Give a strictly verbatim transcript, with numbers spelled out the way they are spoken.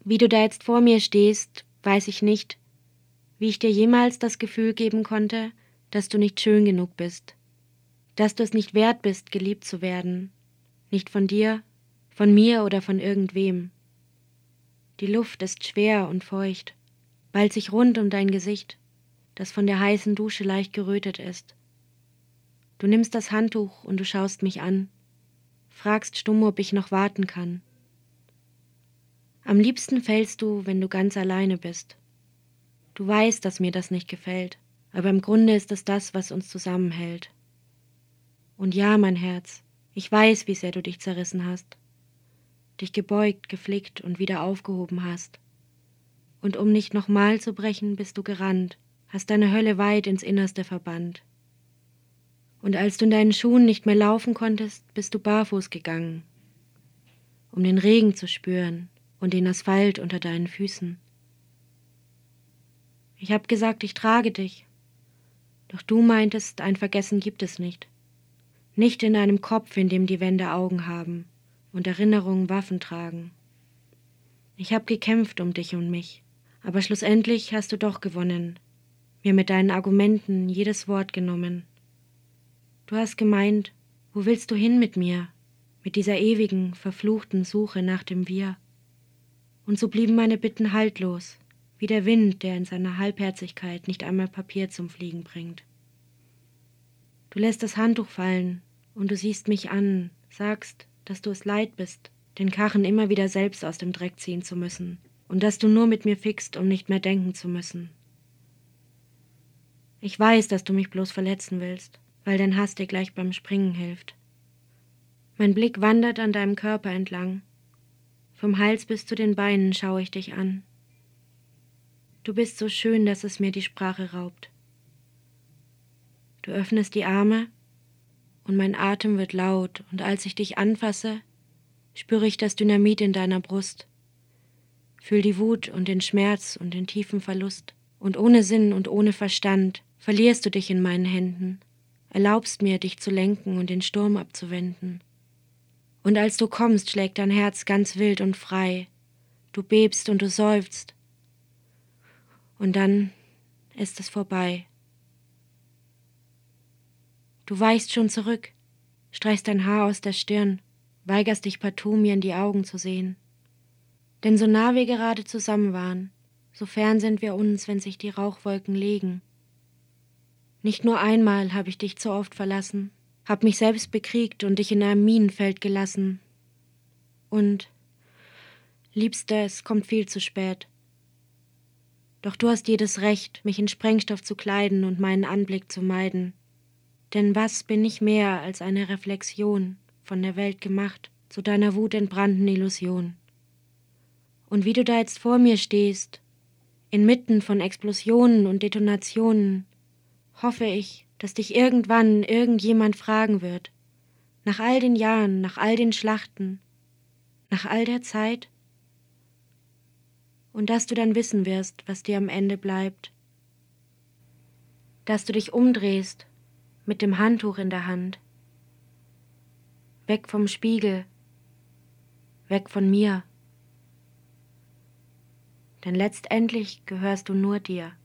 Wie du da jetzt vor mir stehst, weiß ich nicht, wie ich dir jemals das Gefühl geben konnte, dass du nicht schön genug bist, dass du es nicht wert bist, geliebt zu werden, nicht von dir, von mir oder von irgendwem. Die Luft ist schwer und feucht, ballt sich rund um dein Gesicht, das von der heißen Dusche leicht gerötet ist. Du nimmst das Handtuch und du schaust mich an, fragst stumm, ob ich noch warten kann. Am liebsten fällst du, wenn du ganz alleine bist. Du weißt, dass mir das nicht gefällt, aber im Grunde ist es das, was uns zusammenhält. Und ja, mein Herz, ich weiß, wie sehr du dich zerrissen hast, dich gebeugt, geflickt und wieder aufgehoben hast. Und um nicht nochmal zu brechen, bist du gerannt, hast deine Hölle weit ins Innerste verbannt. Und als du in deinen Schuhen nicht mehr laufen konntest, bist du barfuß gegangen, um den Regen zu spüren und den Asphalt unter deinen Füßen. Ich hab gesagt, ich trage dich, doch du meintest, ein Vergessen gibt es nicht. Nicht in einem Kopf, in dem die Wände Augen haben und Erinnerungen Waffen tragen. Ich hab gekämpft um dich und mich, aber schlussendlich hast du doch gewonnen, mir mit deinen Argumenten jedes Wort genommen. Du hast gemeint, wo willst du hin mit mir, mit dieser ewigen, verfluchten Suche nach dem Wir? Und so blieben meine Bitten haltlos, wie der Wind, der in seiner Halbherzigkeit nicht einmal Papier zum Fliegen bringt. Du lässt das Handtuch fallen und du siehst mich an, sagst, dass du es leid bist, den Karren immer wieder selbst aus dem Dreck ziehen zu müssen und dass du nur mit mir fickst, um nicht mehr denken zu müssen. Ich weiß, dass du mich bloß verletzen willst, weil dein Hass dir gleich beim Springen hilft. Mein Blick wandert an deinem Körper entlang. Vom Hals bis zu den Beinen schaue ich dich an. Du bist so schön, dass es mir die Sprache raubt. Du öffnest die Arme und mein Atem wird laut, und als ich dich anfasse, spüre ich das Dynamit in deiner Brust. Fühl die Wut und den Schmerz und den tiefen Verlust. Und ohne Sinn und ohne Verstand verlierst du dich in meinen Händen, erlaubst mir, dich zu lenken und den Sturm abzuwenden. Und als du kommst, schlägt dein Herz ganz wild und frei. Du bebst und du seufzt. Und dann ist es vorbei. Du weichst schon zurück, streichst dein Haar aus der Stirn, weigerst dich partout, mir in die Augen zu sehen. Denn so nah wir gerade zusammen waren, so fern sind wir uns, wenn sich die Rauchwolken legen. Nicht nur einmal habe ich dich zu oft verlassen, hab mich selbst bekriegt und dich in einem Minenfeld gelassen. Und, Liebste, es kommt viel zu spät. Doch du hast jedes Recht, mich in Sprengstoff zu kleiden und meinen Anblick zu meiden. Denn was bin ich mehr als eine Reflexion, von der Welt gemacht, zu deiner wutentbrannten Illusion? Und wie du da jetzt vor mir stehst, inmitten von Explosionen und Detonationen, hoffe ich, dass dich irgendwann irgendjemand fragen wird, nach all den Jahren, nach all den Schlachten, nach all der Zeit, und dass du dann wissen wirst, was dir am Ende bleibt, dass du dich umdrehst mit dem Handtuch in der Hand, weg vom Spiegel, weg von mir, denn letztendlich gehörst du nur dir.